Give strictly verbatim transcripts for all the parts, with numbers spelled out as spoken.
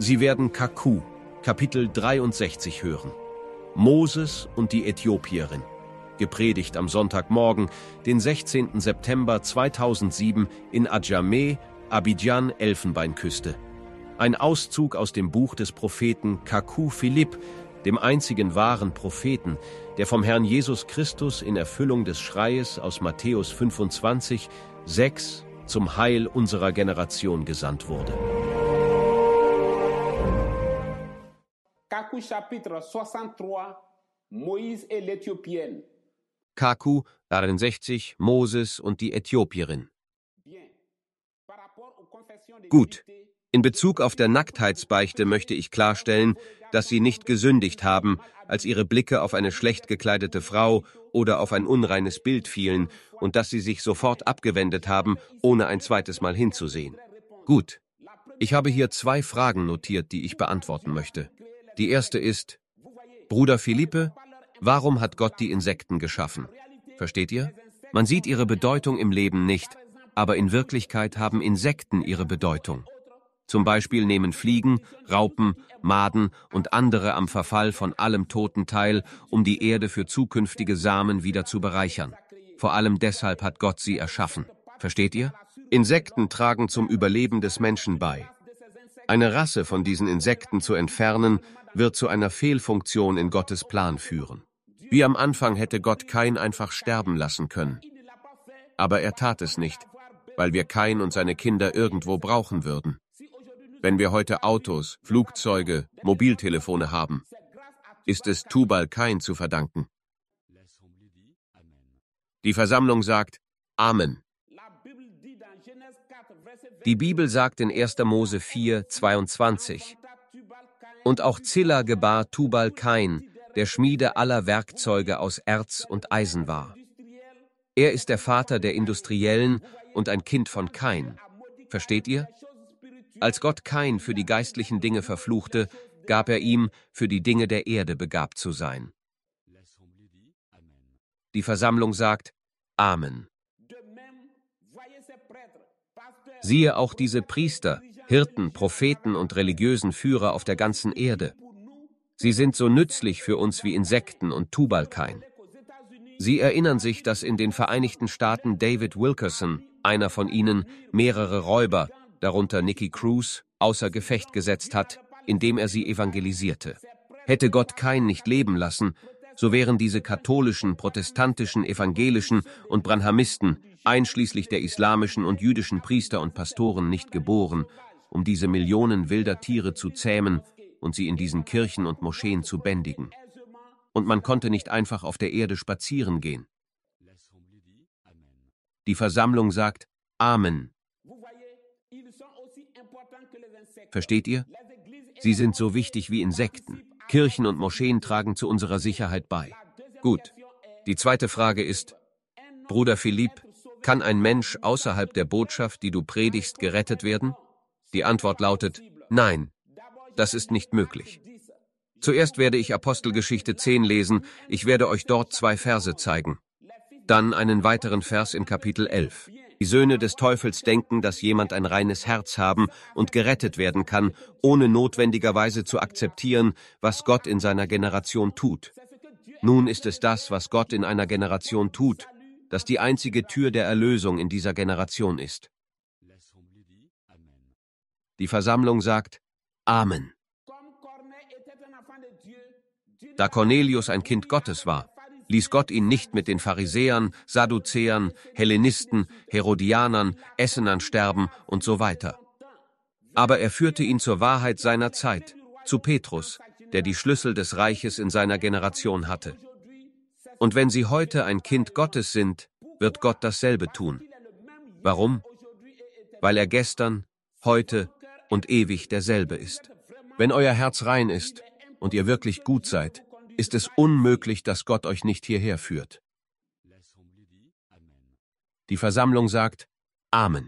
Sie werden Kaku, Kapitel dreiundsechzig hören. Moses und die Äthiopierin. Gepredigt am Sonntagmorgen, den sechzehnten September zweitausendsieben in Adjamé, Abidjan, Elfenbeinküste. Ein Auszug aus dem Buch des Propheten Kaku Philipp, dem einzigen wahren Propheten, der vom Herrn Jesus Christus in Erfüllung des Schreies aus Matthäus fünfundzwanzig, sechs zum Heil unserer Generation gesandt wurde. Kaku chapitre soixante-trois, Moïse et l'Éthiopienne. Kaku, dreiundsechzig, Moses und die Äthiopierin. Gut, in Bezug auf der Nacktheitsbeichte möchte ich klarstellen, dass sie nicht gesündigt haben, als ihre Blicke auf eine schlecht gekleidete Frau oder auf ein unreines Bild fielen und dass sie sich sofort abgewendet haben, ohne ein zweites Mal hinzusehen. Gut, ich habe hier zwei Fragen notiert, die ich beantworten möchte. Die erste ist: Bruder Philippe, warum hat Gott die Insekten geschaffen? Versteht ihr? Man sieht ihre Bedeutung im Leben nicht, aber in Wirklichkeit haben Insekten ihre Bedeutung. Zum Beispiel nehmen Fliegen, Raupen, Maden und andere am Verfall von allem Toten teil, um die Erde für zukünftige Samen wieder zu bereichern. Vor allem deshalb hat Gott sie erschaffen. Versteht ihr? Insekten tragen zum Überleben des Menschen bei. Eine Rasse von diesen Insekten zu entfernen, wird zu einer Fehlfunktion in Gottes Plan führen. Wie am Anfang hätte Gott Kain einfach sterben lassen können. Aber er tat es nicht, weil wir Kain und seine Kinder irgendwo brauchen würden. Wenn wir heute Autos, Flugzeuge, Mobiltelefone haben, ist es Tubal-Kain zu verdanken. Die Versammlung sagt Amen. Die Bibel sagt in erster Mose vier, zweiundzwanzig: Und auch Zilla gebar Tubal-Kain, der Schmiede aller Werkzeuge aus Erz und Eisen war. Er ist der Vater der Industriellen und ein Kind von Kain. Versteht ihr? Als Gott Kain für die geistlichen Dinge verfluchte, gab er ihm, für die Dinge der Erde begabt zu sein. Die Versammlung sagt Amen. Siehe auch diese Priester, Hirten, Propheten und religiösen Führer auf der ganzen Erde. Sie sind so nützlich für uns wie Insekten und Tubal-Kain. Sie erinnern sich, dass in den Vereinigten Staaten David Wilkerson, einer von ihnen, mehrere Räuber, darunter Nicky Cruz, außer Gefecht gesetzt hat, indem er sie evangelisierte. Hätte Gott Kain nicht leben lassen, so wären diese katholischen, protestantischen, evangelischen und Branhamisten, einschließlich der islamischen und jüdischen Priester und Pastoren, nicht geboren, um diese Millionen wilder Tiere zu zähmen und sie in diesen Kirchen und Moscheen zu bändigen. Und man konnte nicht einfach auf der Erde spazieren gehen. Die Versammlung sagt Amen. Versteht ihr? Sie sind so wichtig wie Insekten. Kirchen und Moscheen tragen zu unserer Sicherheit bei. Gut. Die zweite Frage ist: Bruder Philipp, kann ein Mensch außerhalb der Botschaft, die du predigst, gerettet werden? Die Antwort lautet nein. Das ist nicht möglich. Zuerst werde ich Apostelgeschichte zehn lesen, ich werde euch dort zwei Verse zeigen. Dann einen weiteren Vers in Kapitel elf. Die Söhne des Teufels denken, dass jemand ein reines Herz haben und gerettet werden kann, ohne notwendigerweise zu akzeptieren, was Gott in seiner Generation tut. Nun ist es das, was Gott in einer Generation tut, das die einzige Tür der Erlösung in dieser Generation ist. Die Versammlung sagt Amen. Da Cornelius ein Kind Gottes war, ließ Gott ihn nicht mit den Pharisäern, Sadduzäern, Hellenisten, Herodianern, Essenern sterben und so weiter. Aber er führte ihn zur Wahrheit seiner Zeit, zu Petrus, der die Schlüssel des Reiches in seiner Generation hatte. Und wenn sie heute ein Kind Gottes sind, wird Gott dasselbe tun. Warum? Weil er gestern, heute und ewig derselbe ist. Wenn euer Herz rein ist und ihr wirklich gut seid, ist es unmöglich, dass Gott euch nicht hierher führt. Die Versammlung sagt Amen.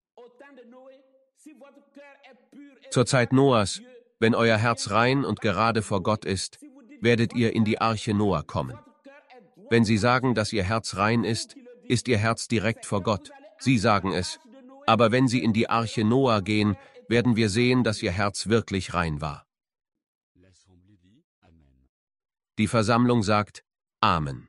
Zur Zeit Noahs, wenn euer Herz rein und gerade vor Gott ist, werdet ihr in die Arche Noah kommen. Wenn sie sagen, dass ihr Herz rein ist, ist ihr Herz direkt vor Gott. Sie sagen es. Aber wenn sie in die Arche Noah gehen, werden wir sehen, dass ihr Herz wirklich rein war. Die Versammlung sagt Amen.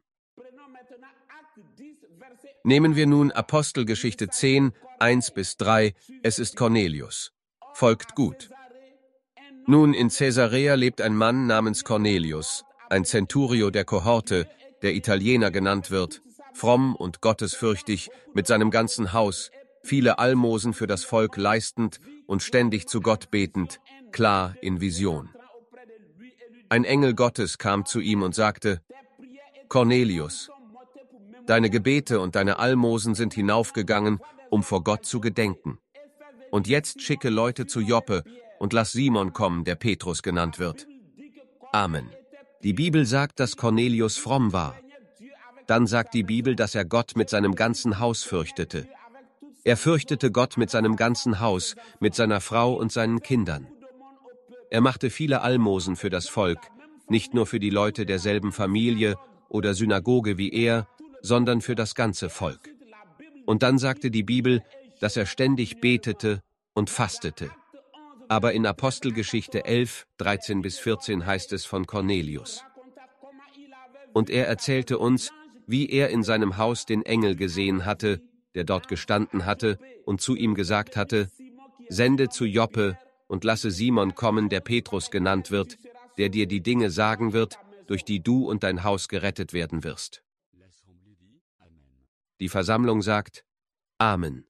Nehmen wir nun Apostelgeschichte zehn, eins bis drei, es ist Cornelius. Folgt gut. Nun, in Caesarea lebt ein Mann namens Cornelius, ein Centurio der Kohorte, der Italiener genannt wird, fromm und gottesfürchtig, mit seinem ganzen Haus, viele Almosen für das Volk leistend und ständig zu Gott betend, klar in Vision. Ein Engel Gottes kam zu ihm und sagte: Cornelius, deine Gebete und deine Almosen sind hinaufgegangen, um vor Gott zu gedenken. Und jetzt schicke Leute zu Joppe und lass Simon kommen, der Petrus genannt wird. Amen. Die Bibel sagt, dass Cornelius fromm war. Dann sagt die Bibel, dass er Gott mit seinem ganzen Haus fürchtete. Er fürchtete Gott mit seinem ganzen Haus, mit seiner Frau und seinen Kindern. Er machte viele Almosen für das Volk, nicht nur für die Leute derselben Familie oder Synagoge wie er, sondern für das ganze Volk. Und dann sagte die Bibel, dass er ständig betete und fastete. Aber in Apostelgeschichte elf, dreizehn bis vierzehn heißt es von Cornelius: Und er erzählte uns, wie er in seinem Haus den Engel gesehen hatte, der dort gestanden hatte und zu ihm gesagt hatte: Sende zu Joppe und lasse Simon kommen, der Petrus genannt wird, der dir die Dinge sagen wird, durch die du und dein Haus gerettet werden wirst. Die Versammlung sagt Amen.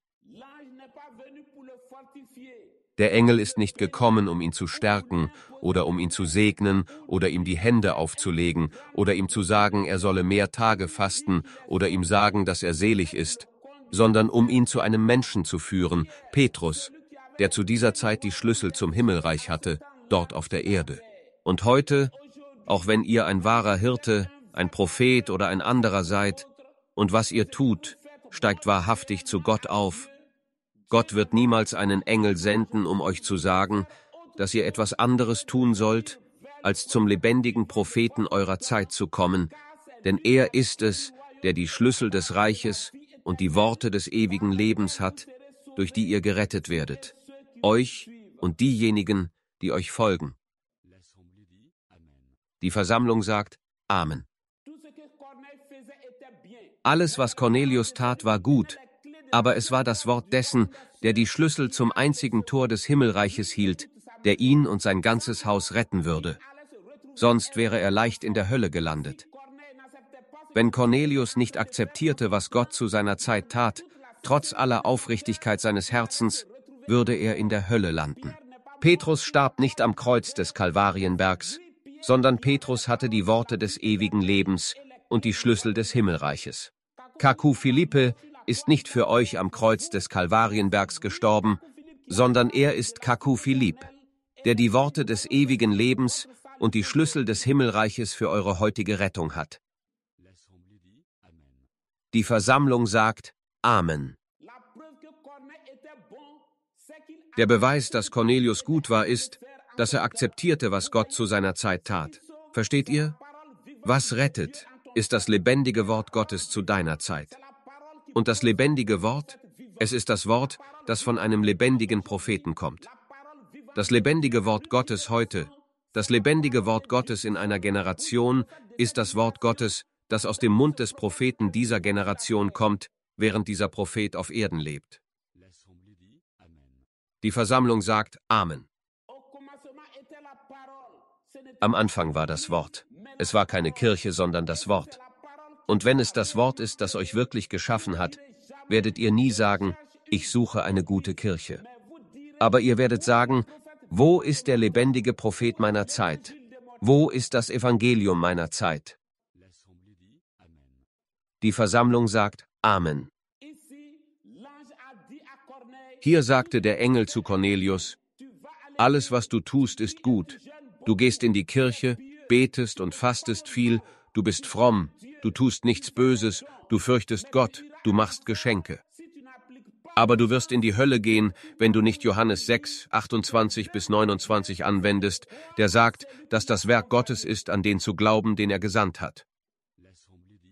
Der Engel ist nicht gekommen, um ihn zu stärken oder um ihn zu segnen oder ihm die Hände aufzulegen oder ihm zu sagen, er solle mehr Tage fasten oder ihm sagen, dass er selig ist, sondern um ihn zu einem Menschen zu führen, Petrus, der zu dieser Zeit die Schlüssel zum Himmelreich hatte, dort auf der Erde. Und heute, auch wenn ihr ein wahrer Hirte, ein Prophet oder ein anderer seid, und was ihr tut, steigt wahrhaftig zu Gott auf. Gott wird niemals einen Engel senden, um euch zu sagen, dass ihr etwas anderes tun sollt, als zum lebendigen Propheten eurer Zeit zu kommen, denn er ist es, der die Schlüssel des Reiches und die Worte des ewigen Lebens hat, durch die ihr gerettet werdet, euch und diejenigen, die euch folgen. Die Versammlung sagt Amen. Alles, was Cornelius tat, war gut, aber es war das Wort dessen, der die Schlüssel zum einzigen Tor des Himmelreiches hielt, der ihn und sein ganzes Haus retten würde. Sonst wäre er leicht in der Hölle gelandet. Wenn Cornelius nicht akzeptierte, was Gott zu seiner Zeit tat, trotz aller Aufrichtigkeit seines Herzens, würde er in der Hölle landen. Petrus starb nicht am Kreuz des Kalvarienbergs, sondern Petrus hatte die Worte des ewigen Lebens und die Schlüssel des Himmelreiches. Kaku Philippe ist nicht für euch am Kreuz des Kalvarienbergs gestorben, sondern er ist Kaku Philipp, der die Worte des ewigen Lebens und die Schlüssel des Himmelreiches für eure heutige Rettung hat. Die Versammlung sagt Amen. Der Beweis, dass Cornelius gut war, ist, dass er akzeptierte, was Gott zu seiner Zeit tat. Versteht ihr? Was rettet, ist das lebendige Wort Gottes zu deiner Zeit. Und das lebendige Wort, es ist das Wort, das von einem lebendigen Propheten kommt. Das lebendige Wort Gottes heute, das lebendige Wort Gottes in einer Generation, ist das Wort Gottes, das aus dem Mund des Propheten dieser Generation kommt, während dieser Prophet auf Erden lebt. Die Versammlung sagt Amen. Am Anfang war das Wort. Es war keine Kirche, sondern das Wort. Und wenn es das Wort ist, das euch wirklich geschaffen hat, werdet ihr nie sagen, ich suche eine gute Kirche. Aber ihr werdet sagen, wo ist der lebendige Prophet meiner Zeit? Wo ist das Evangelium meiner Zeit? Die Versammlung sagt Amen. Hier sagte der Engel zu Cornelius: Alles, was du tust, ist gut. Du gehst in die Kirche, betest und fastest viel, du bist fromm, du tust nichts Böses, du fürchtest Gott, du machst Geschenke. Aber du wirst in die Hölle gehen, wenn du nicht Johannes sechs, achtundzwanzig bis neunundzwanzig anwendest, der sagt, dass das Werk Gottes ist, an den zu glauben, den er gesandt hat.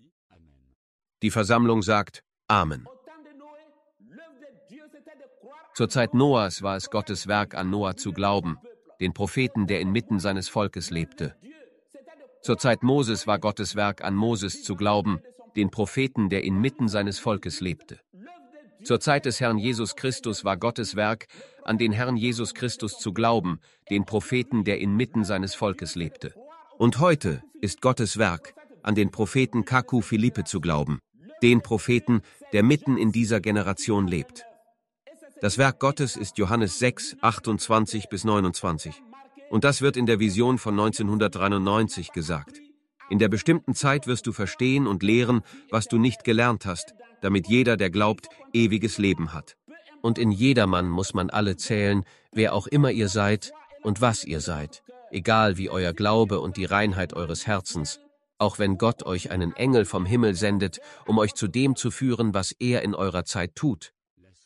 Die Versammlung sagt Amen. Zur Zeit Noahs war es Gottes Werk, an Noah zu glauben, den Propheten, der inmitten seines Volkes lebte. Zur Zeit Moses war Gottes Werk, an Moses zu glauben, den Propheten, der inmitten seines Volkes lebte. Zur Zeit des Herrn Jesus Christus war Gottes Werk, an den Herrn Jesus Christus zu glauben, den Propheten, der inmitten seines Volkes lebte. Und heute ist Gottes Werk, an den Propheten Kaku Philippe zu glauben, den Propheten, der mitten in dieser Generation lebt. Das Werk Gottes ist Johannes sechs, achtundzwanzig bis neunundzwanzig. Und das wird in der Vision von neunzehnhundertdreiundneunzig gesagt. In der bestimmten Zeit wirst du verstehen und lehren, was du nicht gelernt hast, damit jeder, der glaubt, ewiges Leben hat. Und in jedermann muss man alle zählen, wer auch immer ihr seid und was ihr seid, egal wie euer Glaube und die Reinheit eures Herzens, auch wenn Gott euch einen Engel vom Himmel sendet, um euch zu dem zu führen, was er in eurer Zeit tut.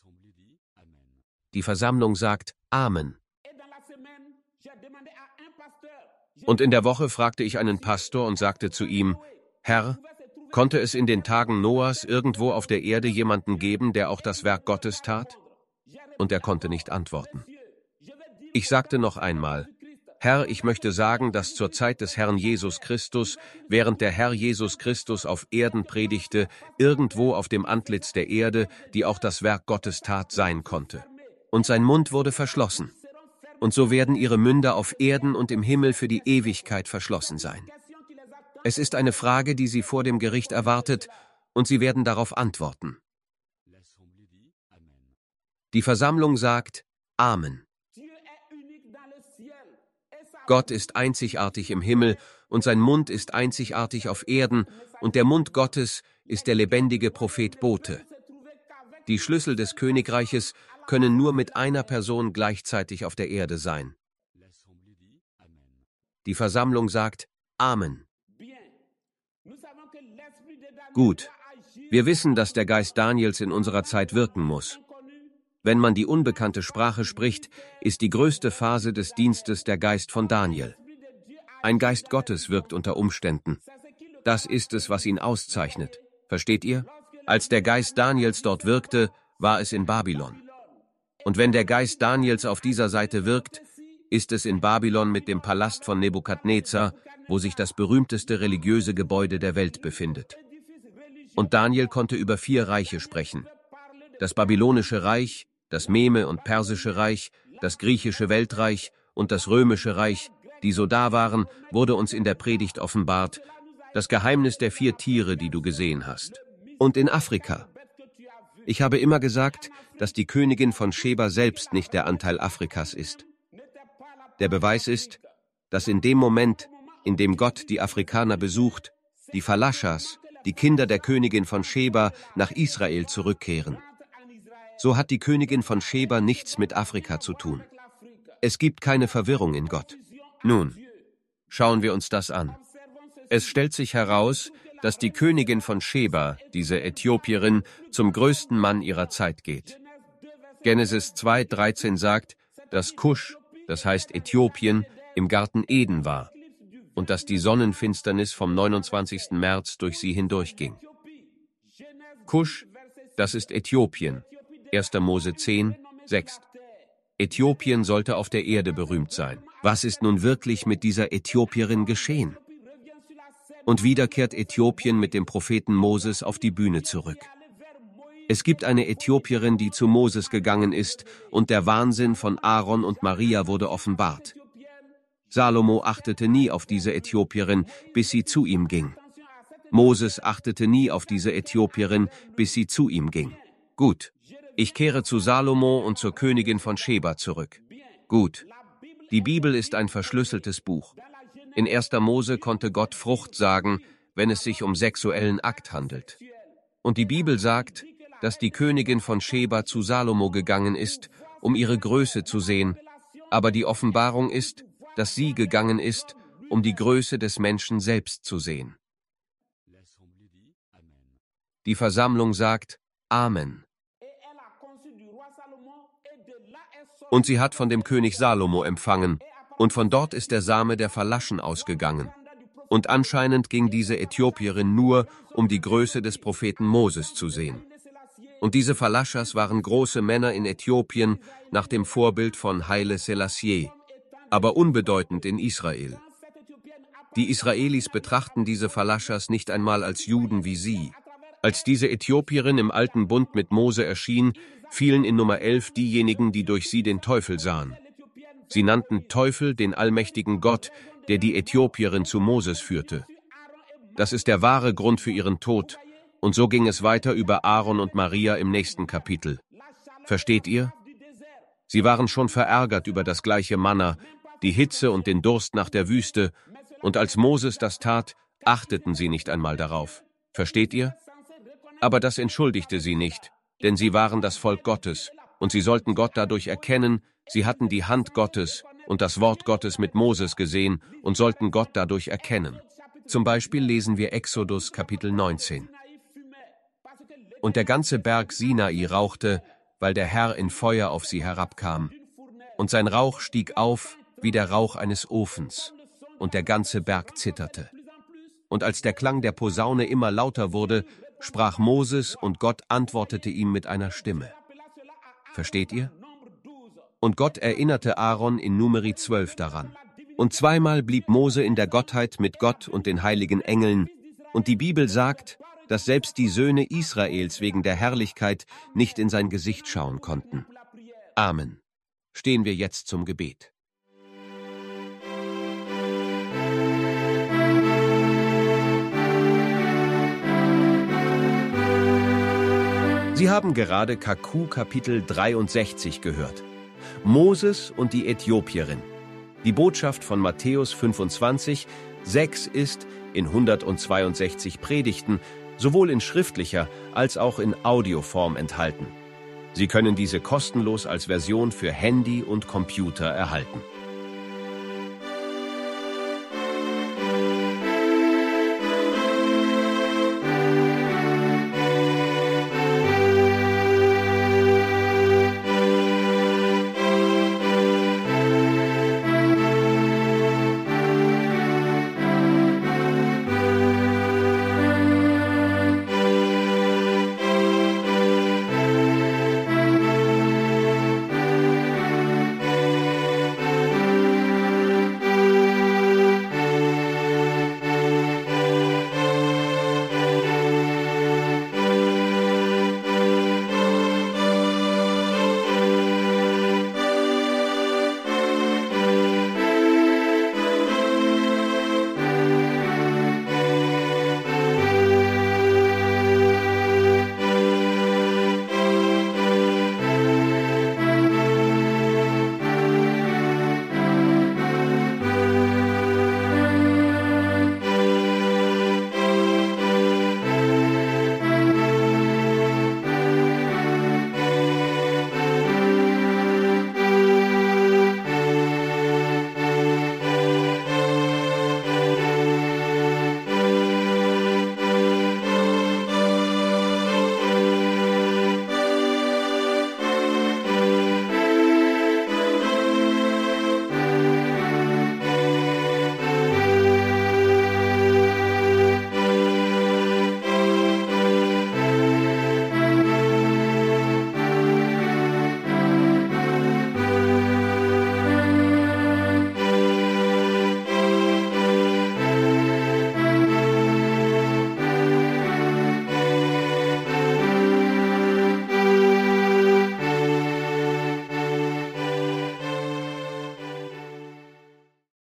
Die Versammlung sagt Amen. Und in der Woche fragte ich einen Pastor und sagte zu ihm, Herr, konnte es in den Tagen Noahs irgendwo auf der Erde jemanden geben, der auch das Werk Gottes tat? Und er konnte nicht antworten. Ich sagte noch einmal, Herr, ich möchte sagen, dass zur Zeit des Herrn Jesus Christus, während der Herr Jesus Christus auf Erden predigte, irgendwo auf dem Antlitz der Erde, die auch das Werk Gottes tat, sein konnte. Und sein Mund wurde verschlossen. Und so werden ihre Münder auf Erden und im Himmel für die Ewigkeit verschlossen sein. Es ist eine Frage, die sie vor dem Gericht erwartet, und sie werden darauf antworten. Die Versammlung sagt Amen. Gott ist einzigartig im Himmel, und sein Mund ist einzigartig auf Erden, und der Mund Gottes ist der lebendige Prophet Bote. Die Schlüssel des Königreiches können nur mit einer Person gleichzeitig auf der Erde sein. Die Versammlung sagt Amen. Gut, wir wissen, dass der Geist Daniels in unserer Zeit wirken muss. Wenn man die unbekannte Sprache spricht, ist die größte Phase des Dienstes der Geist von Daniel. Ein Geist Gottes wirkt unter Umständen. Das ist es, was ihn auszeichnet. Versteht ihr? Als der Geist Daniels dort wirkte, war es in Babylon. Und wenn der Geist Daniels auf dieser Seite wirkt, ist es in Babylon mit dem Palast von Nebukadnezar, wo sich das berühmteste religiöse Gebäude der Welt befindet. Und Daniel konnte über vier Reiche sprechen. Das babylonische Reich, das Meme- und Persische Reich, das griechische Weltreich und das römische Reich, die so da waren, wurde uns in der Predigt offenbart, das Geheimnis der vier Tiere, die du gesehen hast. Und in Afrika. Ich habe immer gesagt, dass die Königin von Sheba selbst nicht der Anteil Afrikas ist. Der Beweis ist, dass in dem Moment, in dem Gott die Afrikaner besucht, die Falashas, die Kinder der Königin von Sheba, nach Israel zurückkehren. So hat die Königin von Sheba nichts mit Afrika zu tun. Es gibt keine Verwirrung in Gott. Nun, schauen wir uns das an. Es stellt sich heraus, dass die Königin von Sheba, diese Äthiopierin, zum größten Mann ihrer Zeit geht. Genesis zwei, dreizehn sagt, dass Kusch, das heißt Äthiopien, im Garten Eden war und dass die Sonnenfinsternis vom neunundzwanzigsten März durch sie hindurchging. Kusch, das ist Äthiopien. erster Mose zehn, sechs. Äthiopien sollte auf der Erde berühmt sein. Was ist nun wirklich mit dieser Äthiopierin geschehen? Und wieder kehrt Äthiopien mit dem Propheten Moses auf die Bühne zurück. Es gibt eine Äthiopierin, die zu Moses gegangen ist, und der Wahnsinn von Aaron und Maria wurde offenbart. Salomo achtete nie auf diese Äthiopierin, bis sie zu ihm ging. Moses achtete nie auf diese Äthiopierin, bis sie zu ihm ging. Gut, ich kehre zu Salomo und zur Königin von Sheba zurück. Gut, die Bibel ist ein verschlüsseltes Buch. In erster Mose konnte Gott Frucht sagen, wenn es sich um sexuellen Akt handelt. Und die Bibel sagt, dass die Königin von Sheba zu Salomo gegangen ist, um ihre Größe zu sehen, aber die Offenbarung ist, dass sie gegangen ist, um die Größe des Menschen selbst zu sehen. Die Versammlung sagt Amen. Und sie hat von dem König Salomo empfangen, und von dort ist der Same der Falaschen ausgegangen. Und anscheinend ging diese Äthiopierin nur, um die Größe des Propheten Moses zu sehen. Und diese Falaschas waren große Männer in Äthiopien nach dem Vorbild von Haile Selassie, aber unbedeutend in Israel. Die Israelis betrachten diese Falaschas nicht einmal als Juden wie sie. Als diese Äthiopierin im Alten Bund mit Mose erschien, fielen in Nummer elf diejenigen, die durch sie den Teufel sahen. Sie nannten Teufel den allmächtigen Gott, der die Äthiopierin zu Moses führte. Das ist der wahre Grund für ihren Tod, und so ging es weiter über Aaron und Maria im nächsten Kapitel. Versteht ihr? Sie waren schon verärgert über das gleiche Manna, die Hitze und den Durst nach der Wüste, und als Moses das tat, achteten sie nicht einmal darauf. Versteht ihr? Aber das entschuldigte sie nicht, denn sie waren das Volk Gottes, und sie sollten Gott dadurch erkennen, sie hatten die Hand Gottes und das Wort Gottes mit Moses gesehen und sollten Gott dadurch erkennen. Zum Beispiel lesen wir Exodus Kapitel neunzehn. Und der ganze Berg Sinai rauchte, weil der Herr in Feuer auf sie herabkam. Und sein Rauch stieg auf wie der Rauch eines Ofens, und der ganze Berg zitterte. Und als der Klang der Posaune immer lauter wurde, sprach Moses, und Gott antwortete ihm mit einer Stimme. Versteht ihr? Und Gott erinnerte Aaron in Numeri zwölf daran. Und zweimal blieb Mose in der Gottheit mit Gott und den heiligen Engeln, und die Bibel sagt, dass selbst die Söhne Israels wegen der Herrlichkeit nicht in sein Gesicht schauen konnten. Amen. Stehen wir jetzt zum Gebet. Sie haben gerade Kaku Kapitel dreiundsechzig gehört. Moses und die Äthiopierin. Die Botschaft von Matthäus fünfundzwanzig, sechs ist in hundertzweiundsechzig Predigten sowohl in schriftlicher als auch in Audioform enthalten. Sie können diese kostenlos als Version für Handy und Computer erhalten.